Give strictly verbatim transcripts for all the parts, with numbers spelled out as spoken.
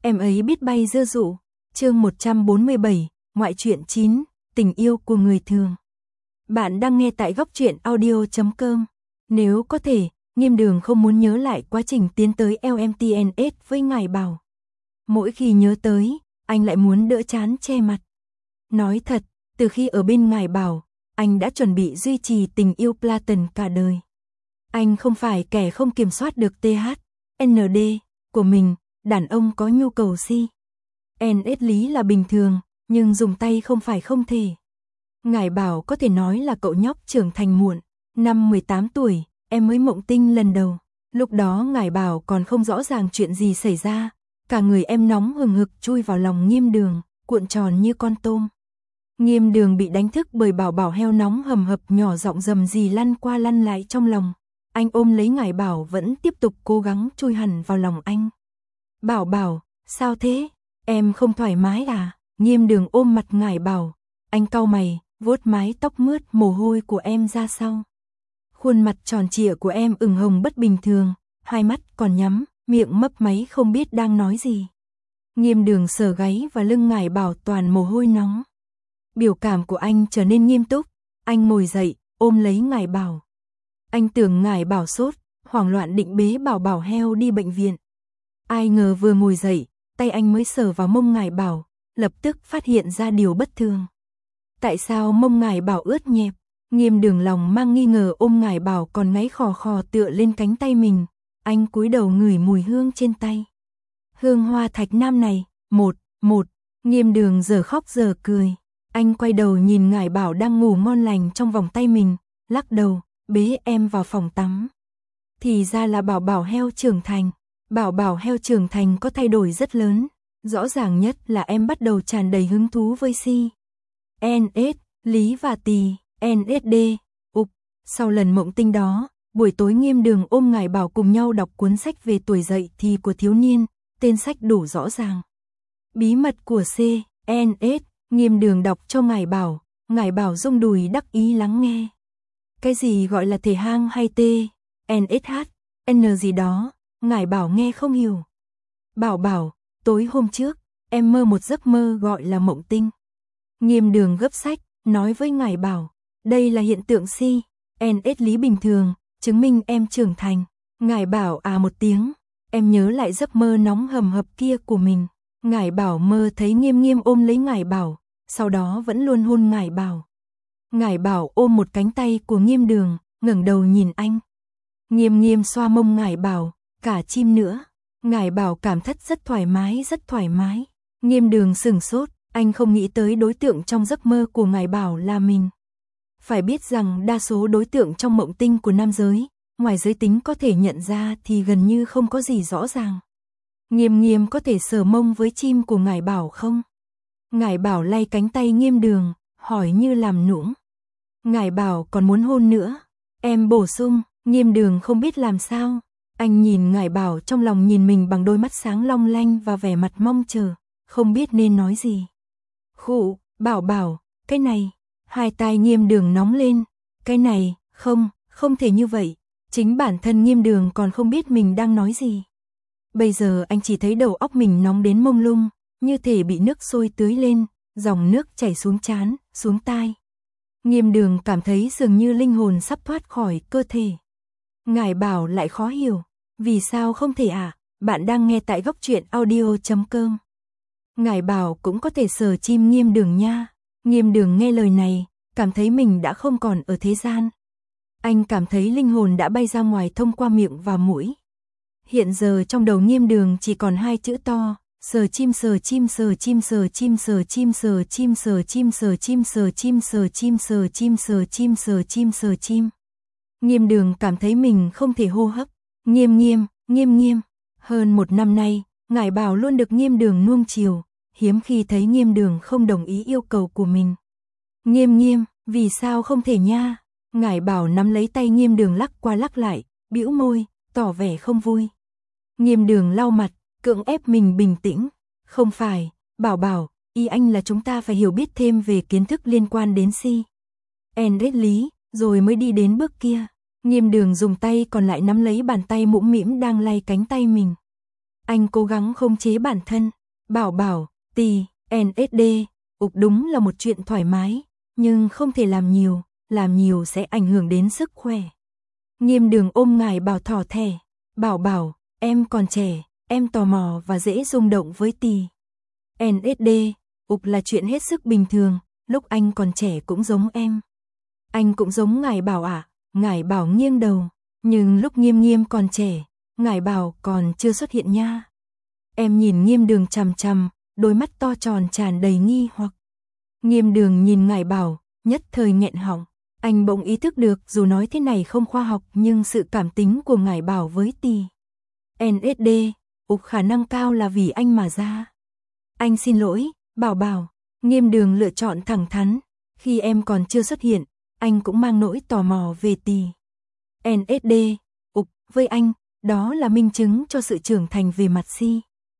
em ấy biết bay dơ dụ. Chương một trăm bốn mươi bảy, ngoại truyện chín, tình yêu của người thường. Bạn đang nghe tại góc truyện audio chấm com. Nếu có thể, Nghiêm Đường không muốn nhớ lại quá trình tiến tới lờ em tê en ét với Ngải Bảo. Mỗi khi nhớ tới, anh lại muốn đỡ chán che mặt. Nói thật, từ khi ở bên Ngải Bảo, anh đã chuẩn bị duy trì tình yêu Platon cả đời. Anh không phải kẻ không kiểm soát được tê hát, en đê của mình, đàn ông có nhu cầu si. en ét lý là bình thường, nhưng dùng tay không phải không thể. Ngải Bảo có thể nói là cậu nhóc trưởng thành muộn, năm mười tám tuổi, em mới mộng tinh lần đầu. Lúc đó Ngải Bảo còn không rõ ràng chuyện gì xảy ra, cả người em nóng hừng hực chui vào lòng Nghiêm Đường, cuộn tròn như con tôm. Nghiêm Đường bị đánh thức bởi Bảo Bảo heo nóng hầm hập nhỏ giọng rầm rì lăn qua lăn lại trong lòng. Anh ôm lấy Ngải Bảo vẫn tiếp tục cố gắng chui hẳn vào lòng anh. Bảo Bảo, sao thế? Em không thoải mái à? Nghiêm Đường ôm mặt Ngải Bảo. Anh cau mày, vuốt mái tóc mướt mồ hôi của em ra sau. Khuôn mặt tròn trịa của em ửng hồng bất bình thường, hai mắt còn nhắm, miệng mấp máy không biết đang nói gì. Nghiêm Đường sờ gáy và lưng Ngải Bảo toàn mồ hôi nóng. Biểu cảm của anh trở nên nghiêm túc, anh ngồi dậy, ôm lấy Ngải Bảo. Anh tưởng Ngải Bảo sốt, hoảng loạn định bế Bảo Bảo heo đi bệnh viện. Ai ngờ vừa ngồi dậy, tay anh mới sờ vào mông Ngải Bảo, lập tức phát hiện ra điều bất thường. Tại sao mông Ngải Bảo ướt nhẹp? Nghiêm Đường lòng mang nghi ngờ ôm Ngải Bảo còn ngáy khò khò tựa lên cánh tay mình. Anh cúi đầu ngửi mùi hương trên tay. Hương hoa thạch nam này, một, một, Nghiêm Đường giờ khóc giờ cười. Anh quay đầu nhìn Ngải Bảo đang ngủ ngon lành trong vòng tay mình, lắc đầu, bế em vào phòng tắm. Thì ra là Bảo Bảo heo trưởng thành. Bảo Bảo heo trưởng thành có thay đổi rất lớn. Rõ ràng nhất là em bắt đầu tràn đầy hứng thú với si. en ét, lý và tỳ, en ét đê, ục. Sau lần mộng tinh đó, buổi tối Nghiêm Đường ôm Ngải Bảo cùng nhau đọc cuốn sách về tuổi dậy thì của thiếu niên, tên sách đủ rõ ràng. Bí mật của C, en ét, Nghiêm Đường đọc cho Ngải Bảo, Ngải Bảo rung đùi đắc ý lắng nghe. Cái gì gọi là thể hang hay T, en ét hát, N gì đó, Ngải Bảo nghe không hiểu. Bảo Bảo, tối hôm trước, em mơ một giấc mơ gọi là mộng tinh. Nghiêm Đường gấp sách, nói với Ngải Bảo, đây là hiện tượng si, en ét lý bình thường, chứng minh em trưởng thành. Ngải Bảo à một tiếng, em nhớ lại giấc mơ nóng hầm hập kia của mình. Ngải Bảo mơ thấy Nghiêm Nghiêm ôm lấy Ngải Bảo, sau đó vẫn luôn hôn Ngải Bảo. Ngải Bảo ôm một cánh tay của Nghiêm Đường, ngẩng đầu nhìn anh. Nghiêm Nghiêm xoa mông Ngải Bảo, cả chim nữa. Ngải Bảo cảm thấy rất thoải mái, rất thoải mái. Nghiêm Đường sửng sốt, anh không nghĩ tới đối tượng trong giấc mơ của Ngải Bảo là mình. Phải biết rằng đa số đối tượng trong mộng tinh của nam giới, ngoài giới tính có thể nhận ra thì gần như không có gì rõ ràng. Nghiêm Nghiêm có thể sờ mông với chim của Ngải Bảo không? Ngải Bảo lay cánh tay Nghiêm Đường, hỏi như làm nũng. Ngải Bảo còn muốn hôn nữa. Em bổ sung, Nghiêm Đường không biết làm sao. Anh nhìn Ngải Bảo trong lòng nhìn mình bằng đôi mắt sáng long lanh và vẻ mặt mong chờ, không biết nên nói gì. Khụ, Bảo Bảo, cái này. Hai tai Nghiêm Đường nóng lên. Cái này, không, không thể như vậy. Chính bản thân Nghiêm Đường còn không biết mình đang nói gì. Bây giờ anh chỉ thấy đầu óc mình nóng đến mông lung, như thể bị nước sôi tưới lên, dòng nước chảy xuống trán, xuống tai. Nghiêm Đường cảm thấy dường như linh hồn sắp thoát khỏi cơ thể. Ngải Bảo lại khó hiểu, vì sao không thể à? Bạn đang nghe tại góc truyện audio chấm com. Ngải Bảo cũng có thể sờ chim Nghiêm Đường nha. Nghiêm Đường nghe lời này, cảm thấy mình đã không còn ở thế gian. Anh cảm thấy linh hồn đã bay ra ngoài thông qua miệng và mũi. Hiện giờ trong đầu Nghiêm Đường chỉ còn hai chữ to, sờ chim sờ chim sờ chim sờ chim sờ chim sờ chim sờ chim sờ chim sờ chim sờ chim sờ chim sờ chim sờ chim sờ chim. Nghiêm Đường cảm thấy mình không thể hô hấp. Nghiêm Nghiêm, Nghiêm Nghiêm. Hơn một năm nay, Ngải Bảo luôn được Nghiêm Đường nuông chiều, hiếm khi thấy Nghiêm Đường không đồng ý yêu cầu của mình. Nghiêm Nghiêm, vì sao không thể nha? Ngải Bảo nắm lấy tay Nghiêm Đường lắc qua lắc lại, bĩu môi, tỏ vẻ không vui. Nghiêm Đường lau mặt, cưỡng ép mình bình tĩnh. Không phải, Bảo Bảo, ý anh là chúng ta phải hiểu biết thêm về kiến thức liên quan đến si. En ét lý, rồi mới đi đến bước kia. Nghiêm Đường dùng tay còn lại nắm lấy bàn tay mũm mĩm đang lay cánh tay mình. Anh cố gắng khống chế bản thân. Bảo bảo, tì, en ét đê, ục đúng là một chuyện thoải mái, nhưng không thể làm nhiều, làm nhiều sẽ ảnh hưởng đến sức khỏe. Nghiêm Đường ôm Ngải Bảo thỏ thẻ. Bảo bảo, em còn trẻ, em tò mò và dễ rung động với tì. en ét đê, ục là chuyện hết sức bình thường, lúc anh còn trẻ cũng giống em. Anh cũng giống Ngải Bảo ạ. À? Ngải Bảo nghiêng đầu, nhưng lúc Nghiêm Nghiêm còn trẻ, Ngải Bảo còn chưa xuất hiện nha. Em nhìn Nghiêm Đường chằm chằm, đôi mắt to tròn tràn đầy nghi hoặc. Nghiêm Đường nhìn Ngải Bảo, nhất thời nghẹn họng. Anh bỗng ý thức được dù nói thế này không khoa học nhưng sự cảm tính của Ngải Bảo với tì. en ét đê, ục khả năng cao là vì anh mà ra. Anh xin lỗi, Bảo bảo. Nghiêm Đường lựa chọn thẳng thắn. Khi em còn chưa xuất hiện, anh cũng mang nỗi tò mò về tì. en ét đê, ục, với anh, đó là minh chứng cho sự trưởng thành về mặt si.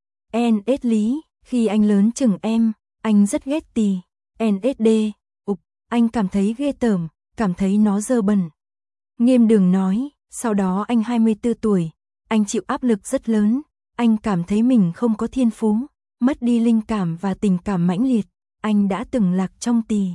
en ét lý, khi anh lớn chừng em, anh rất ghét tì. en ét đê, ục, anh cảm thấy ghê tởm, cảm thấy nó dơ bẩn. Nghiêm Đường nói, sau đó anh hai mươi tư tuổi, anh chịu áp lực rất lớn, anh cảm thấy mình không có thiên phú, mất đi linh cảm và tình cảm mãnh liệt, anh đã từng lạc trong tì.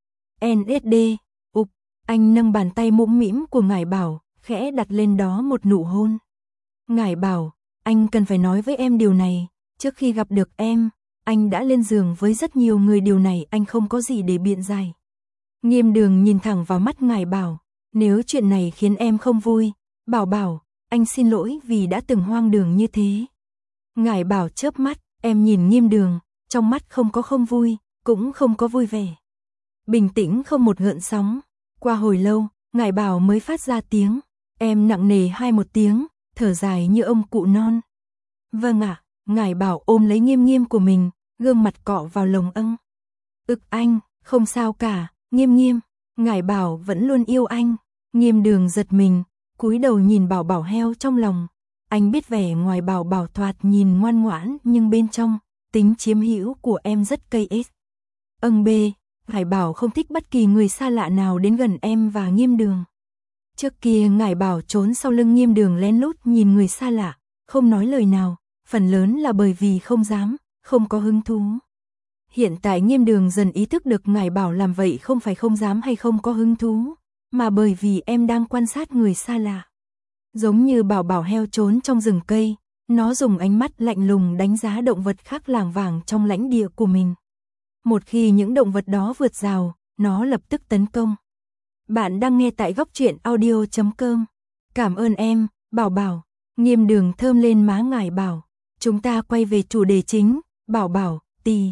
en ét đê, ục, anh nâng bàn tay mũm mĩm của Ngải Bảo, khẽ đặt lên đó một nụ hôn. Ngải Bảo, anh cần phải nói với em điều này, trước khi gặp được em, anh đã lên giường với rất nhiều người, điều này anh không có gì để biện giải. Nghiêm Đường nhìn thẳng vào mắt Ngải Bảo, nếu chuyện này khiến em không vui, Bảo bảo, anh xin lỗi vì đã từng hoang đường như thế. Ngải Bảo chớp mắt, em nhìn Nghiêm Đường, trong mắt không có không vui, cũng không có vui vẻ. Bình tĩnh không một gợn sóng. Qua hồi lâu, Ngải Bảo mới phát ra tiếng, em nặng nề hai một tiếng, thở dài như ông cụ non. Vâng ạ, Ngải Bảo ôm lấy Nghiêm Nghiêm của mình, gương mặt cọ vào lồng âng. Ực anh, không sao cả, Nghiêm Nghiêm, Ngải Bảo vẫn luôn yêu anh. Nghiêm Đường giật mình, cúi đầu nhìn Bảo Bảo heo trong lòng. Anh biết vẻ ngoài Bảo Bảo thoạt nhìn ngoan ngoãn nhưng bên trong, tính chiếm hữu của em rất cây ếch. Âng bê, Ngải Bảo không thích bất kỳ người xa lạ nào đến gần em và Nghiêm Đường. Trước kia Ngải Bảo trốn sau lưng Nghiêm Đường lén lút nhìn người xa lạ, không nói lời nào, phần lớn là bởi vì không dám, không có hứng thú. Hiện tại Nghiêm Đường dần ý thức được Ngải Bảo làm vậy không phải không dám hay không có hứng thú, mà bởi vì em đang quan sát người xa lạ. Giống như Bảo Bảo heo trốn trong rừng cây, nó dùng ánh mắt lạnh lùng đánh giá động vật khác lảng vảng trong lãnh địa của mình. Một khi những động vật đó vượt rào, nó lập tức tấn công. Bạn đang nghe tại góc truyện audio chấm com. Cảm ơn em, Bảo Bảo. Nghiêm Đường thơm lên má Ngải Bảo. Chúng ta quay về chủ đề chính, Bảo Bảo, tì.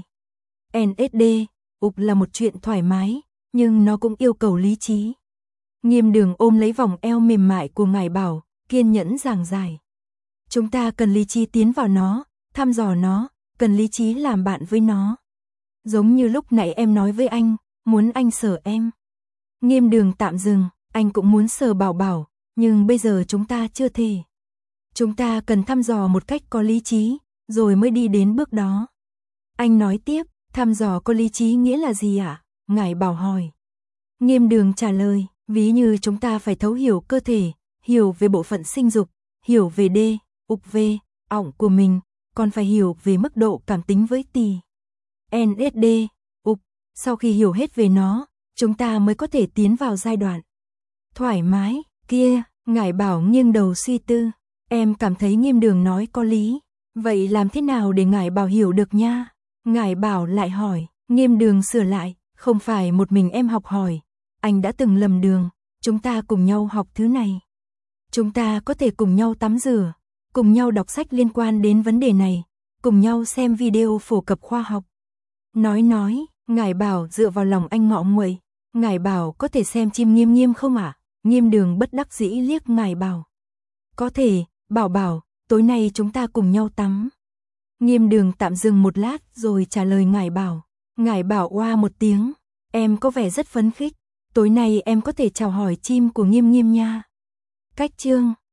en ét đê, ục là một chuyện thoải mái, nhưng nó cũng yêu cầu lý trí. Nghiêm Đường ôm lấy vòng eo mềm mại của Ngải Bảo, kiên nhẫn giảng giải. Chúng ta cần lý trí tiến vào nó, thăm dò nó, cần lý trí làm bạn với nó. Giống như lúc nãy em nói với anh, muốn anh sờ em. Nghiêm Đường tạm dừng, anh cũng muốn sờ Bảo Bảo, nhưng bây giờ chúng ta chưa thể. Chúng ta cần thăm dò một cách có lý trí, rồi mới đi đến bước đó. Anh nói tiếp, thăm dò có lý trí nghĩa là gì ạ? À? Ngải Bảo hỏi. Nghiêm Đường trả lời, ví như chúng ta phải thấu hiểu cơ thể, hiểu về bộ phận sinh dục, hiểu về đê, ục về, ỏng của mình, còn phải hiểu về mức độ cảm tính với tì. en ét đê, ục, sau khi hiểu hết về nó, chúng ta mới có thể tiến vào giai đoạn thoải mái. Kia, Ngải Bảo nghiêng đầu suy tư, em cảm thấy Nghiêm Đường nói có lý, vậy làm thế nào để Ngải Bảo hiểu được nha? Ngải Bảo lại hỏi. Nghiêm Đường sửa lại, không phải một mình em học hỏi, anh đã từng lầm đường, chúng ta cùng nhau học thứ này. Chúng ta có thể cùng nhau tắm rửa, cùng nhau đọc sách liên quan đến vấn đề này, cùng nhau xem video phổ cập khoa học. Nói nói, Ngải Bảo dựa vào lòng anh ngọ nguậy. Ngải Bảo có thể xem chim Nghiêm Nghiêm không ạ? À? Nghiêm Đường bất đắc dĩ liếc Ngải Bảo. Có thể, Bảo Bảo, tối nay chúng ta cùng nhau tắm. Nghiêm Đường tạm dừng một lát rồi trả lời Ngải Bảo. Ngải Bảo oa một tiếng, em có vẻ rất phấn khích, tối nay em có thể chào hỏi chim của Nghiêm Nghiêm nha. Cách chương